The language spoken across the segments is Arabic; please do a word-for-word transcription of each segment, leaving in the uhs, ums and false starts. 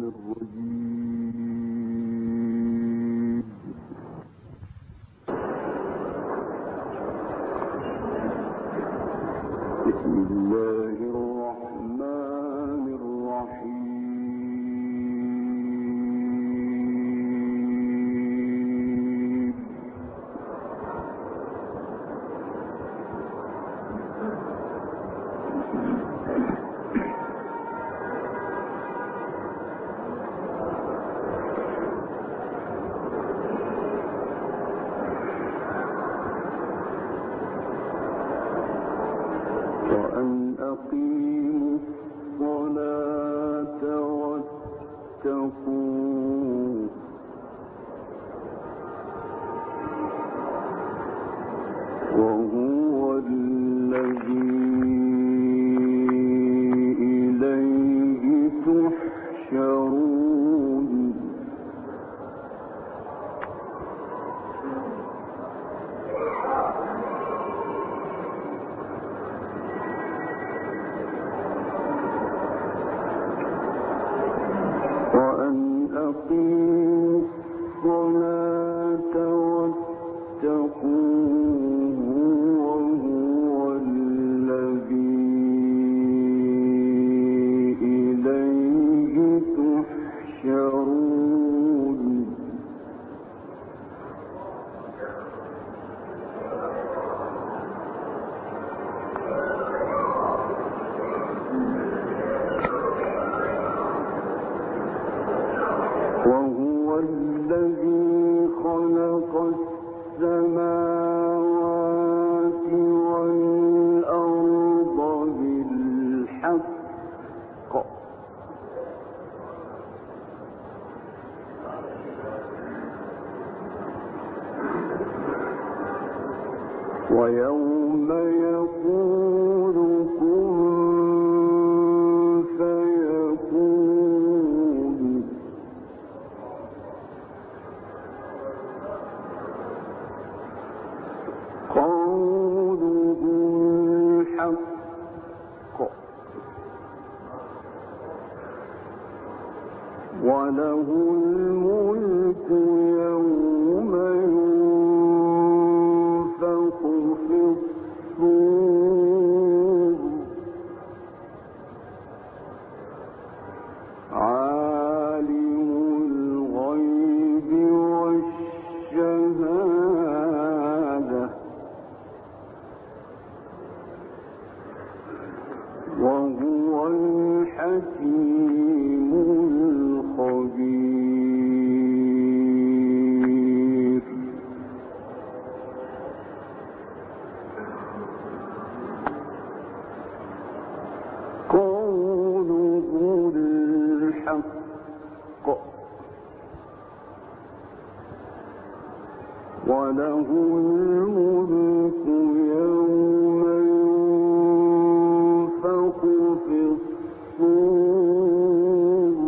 الرجيم. بسم الله الرحمن الرحيم. وأن أقيموا الصلاة واتقوه وهو الذي إليه تحشرون. وأن أقيموا الصلاة واتقوه وهو الذي إليه تحشرون. وهو الذي خلق السماوات والأرض بالحق ويوم يقول كن فيكون قوله الحق وله الملك يوم ينفخ في الصور عالم الغيب والشهادة وهو الحكيم الخبير. قوله الحق وله الملك يوم ينفخ في الصور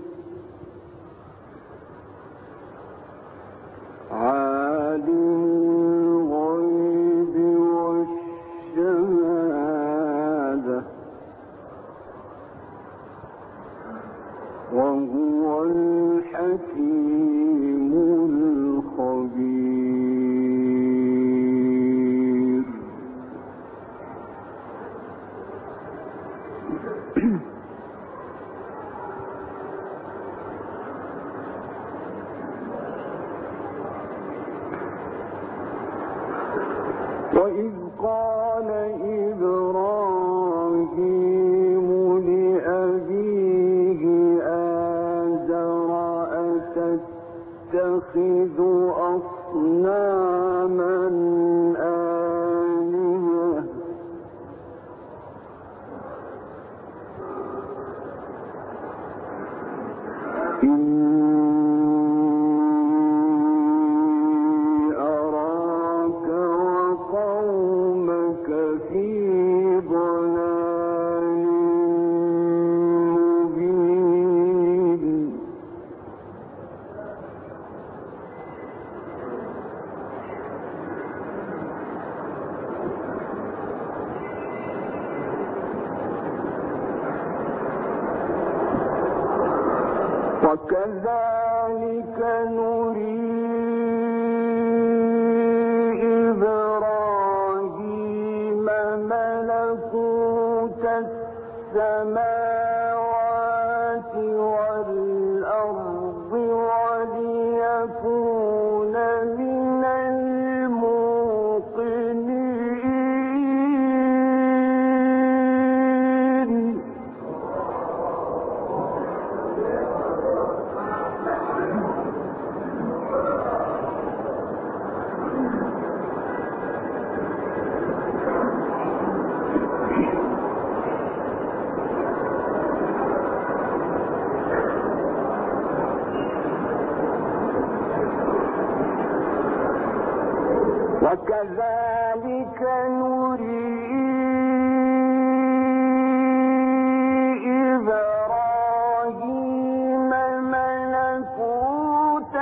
عالم الغيب والشهادة وهو الحكيم الخبير. وإذ قال إبراهيم لأبيه آزر أتتخذ أصناما آلهة وكذلك نري إبراهيم ملكوت السماوات والأرض وليكون من الموقنين. وكذلك نري إبراهيم ملكوت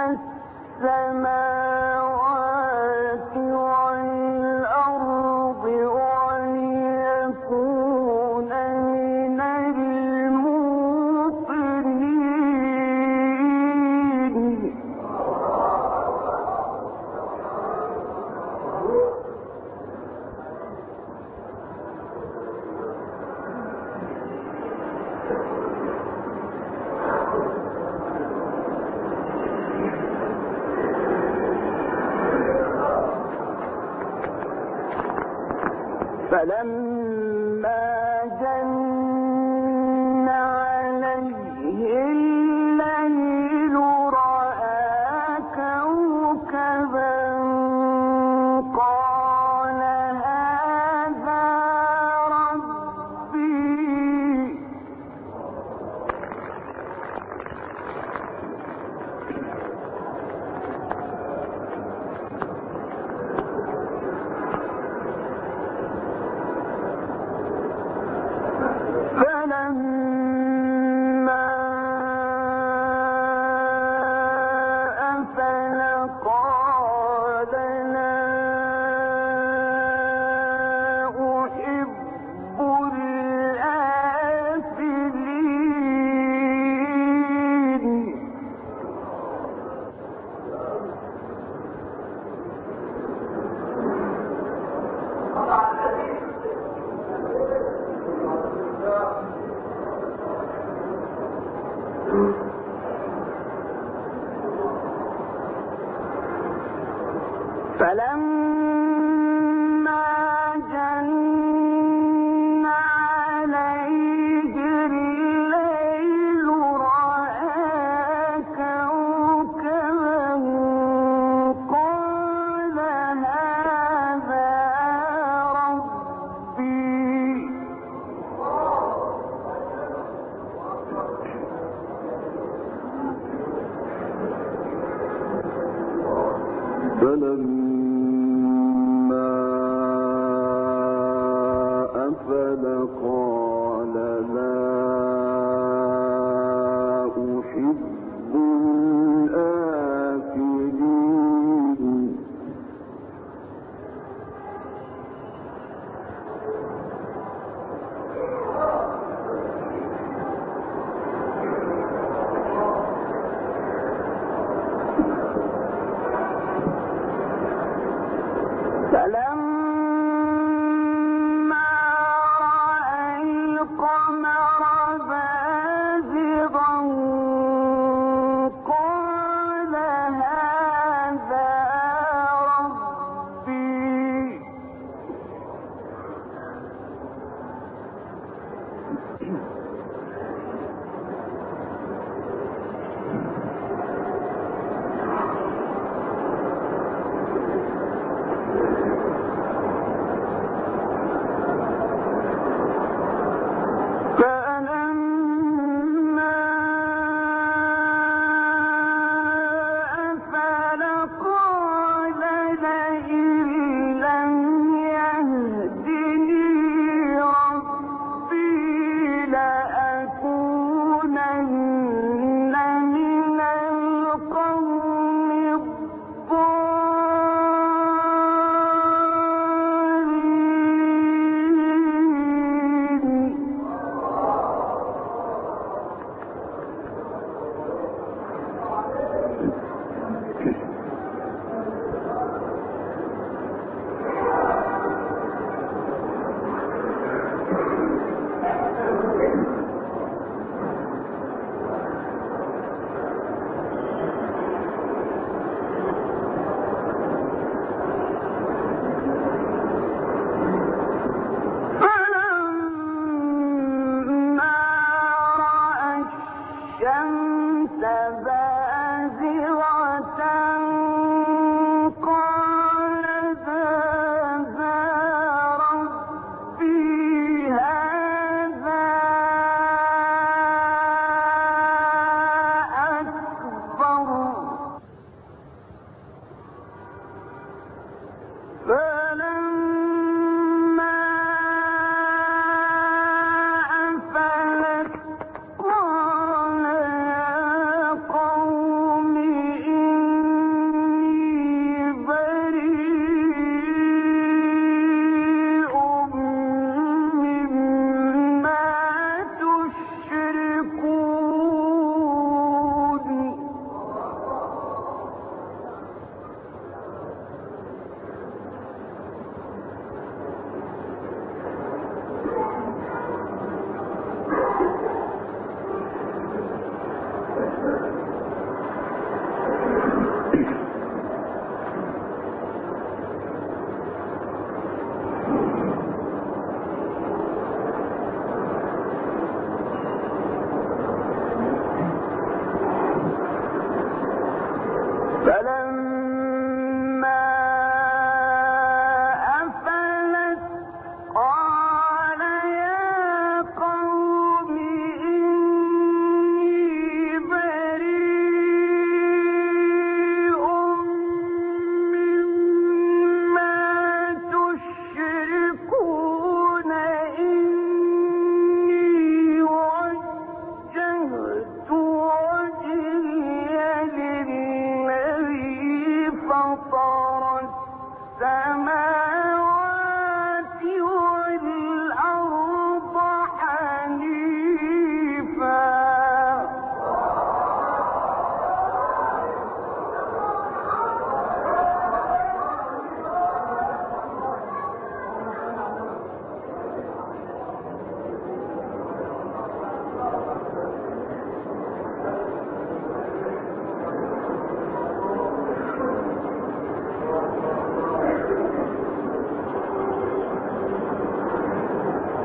السماوات والأرض وليكون من الموقنين. فلما جن عليه الليل رأى كوكبا قال هذا ربي. فلما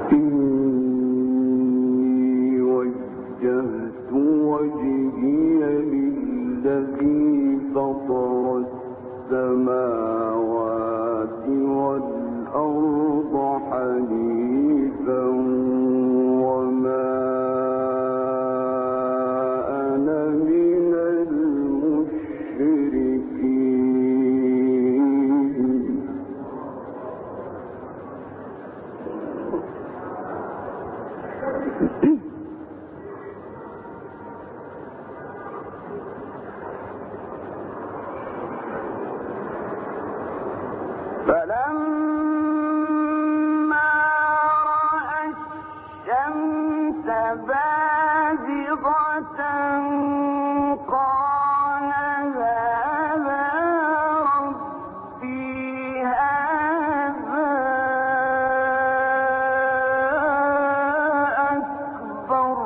إني وجهت وجهي للذي فطر السماوات والأرض حنيفا وما أنا من المشركين. فلما رأى الشمس بازغة قال هذا ربي هذا أكبر.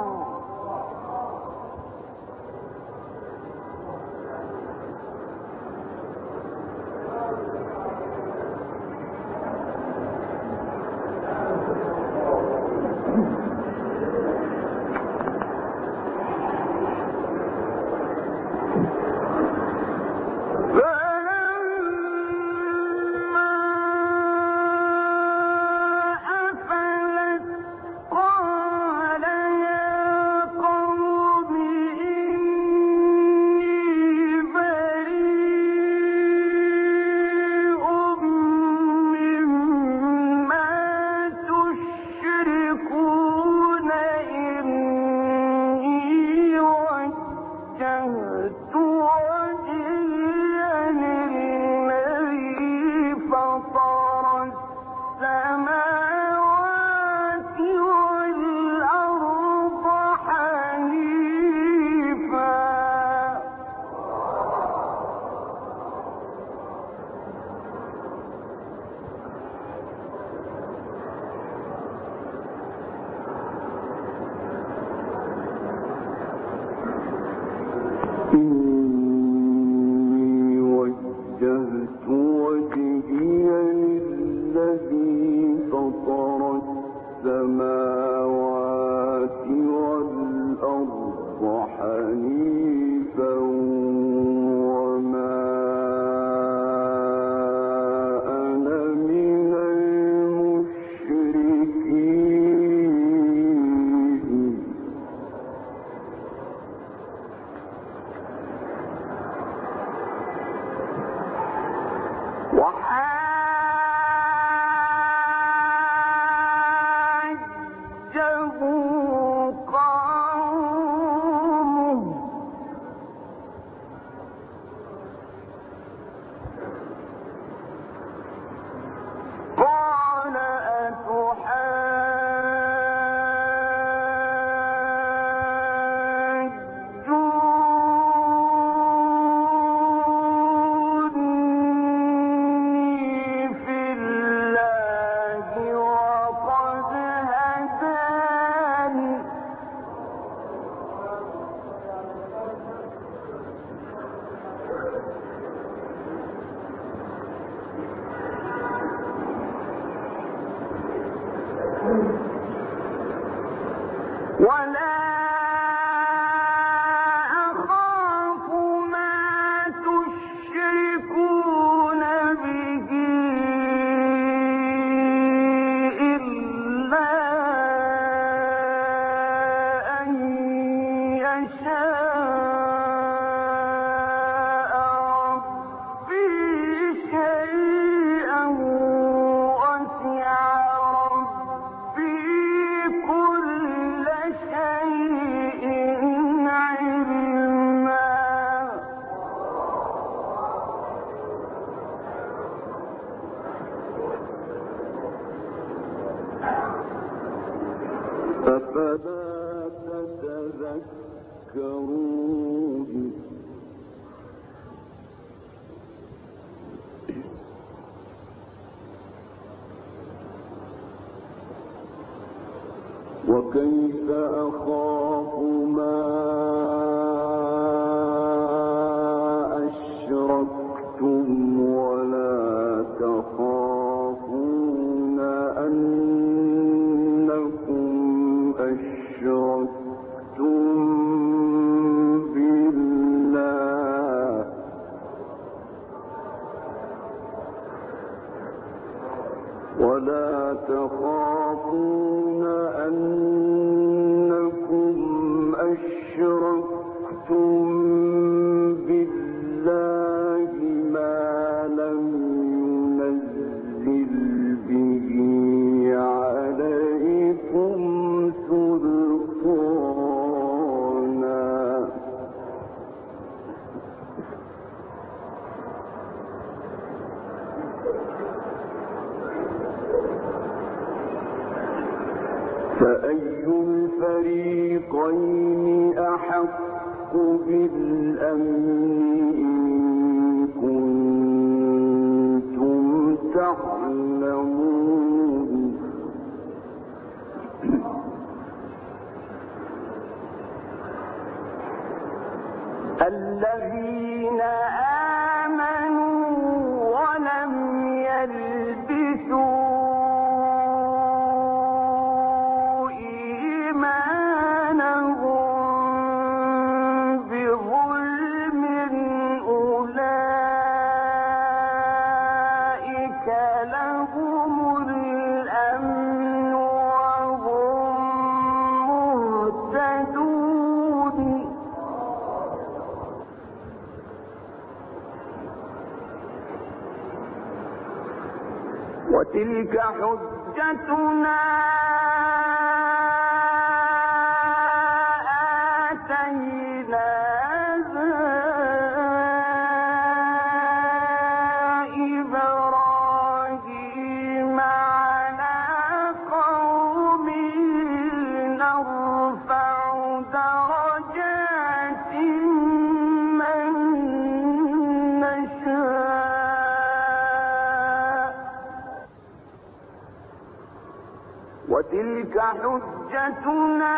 إني وجهت وجهي للذي فطر السماوات والأرض حنيفا وما أنا من المشركين. وحاجه قومه قال أتحاجوني في الله وقد هداني ولا أخاف ما تشركون به إلا أن يشاء ربي شيئا وسع ربي كل شيء علما. أفلا تتذكرون. وكيف أخاف ما أشركتم ولا تخافون أنكم ولا تخافون أنكم أشركتم بالله ما لم ينزل به عليكم سلطانا فأي الفريقين أحق بالأمن إن كنتم تعلمون الذين آمنوا ولم يلبسوا وتلك حجتنا آتيناها إبراهيم على قومه نرفع درجات من نشاء وتلك حجتنا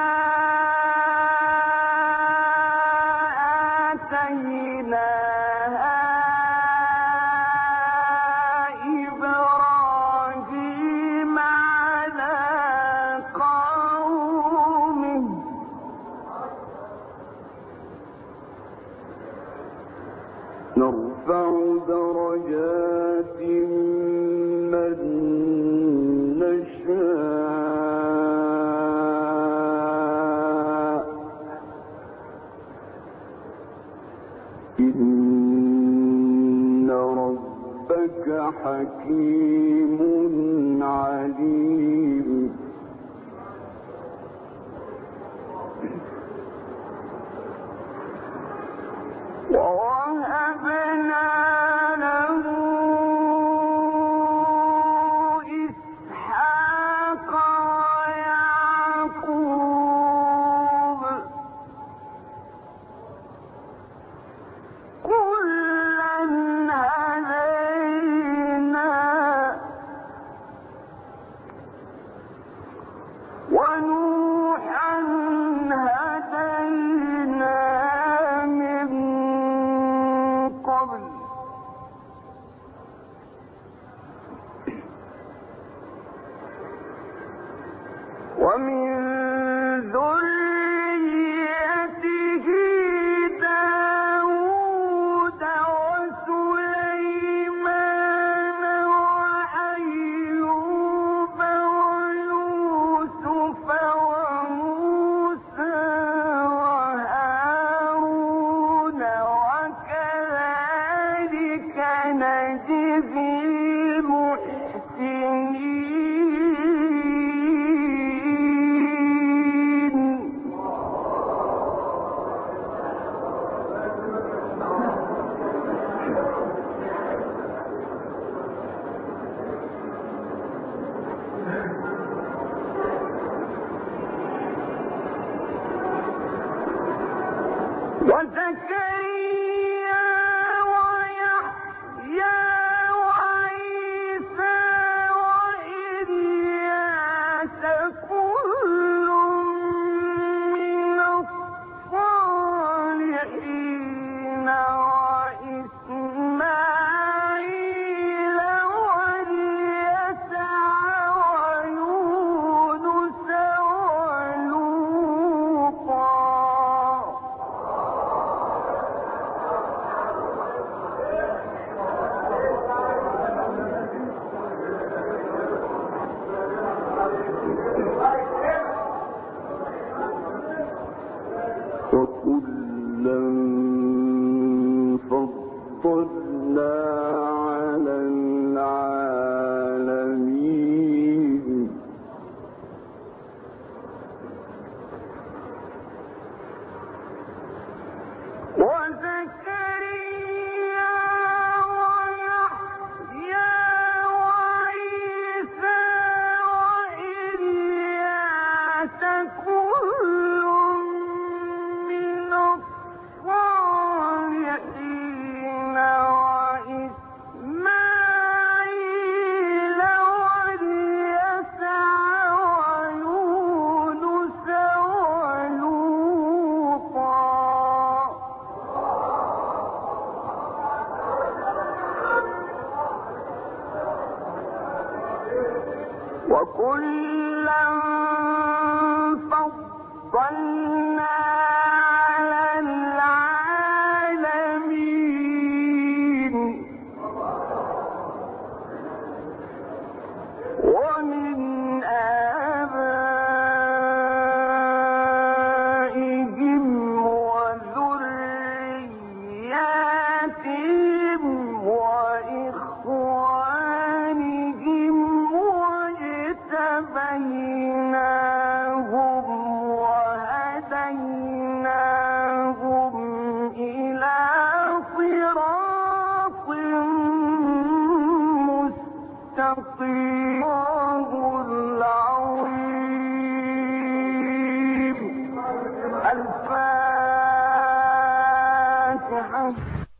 آتيناها إبراهيم على قومه نرفع درجات من نشاء إن ربك حكيم عليم ووهبنا له إسحاق ويعقوب كلا هدينا ونوحا هدينا من قبل ومن ذريته داود وسليمان وأيوب ويوسف وموسى وهارون وكذلك نجزي المحسنين وكلا فضلنا على العالمين وزكريا ويحيى وعيسى وإلياس كل من الصالحين وإسماعيل واليسع ويونس ولوطا وكلا فضلنا على العالمين ومن آبائهم وذرياتهم وإخوانهم واجتبيناهم وهديناهم إلى صراط مستقيم العظيم. الفاتحة.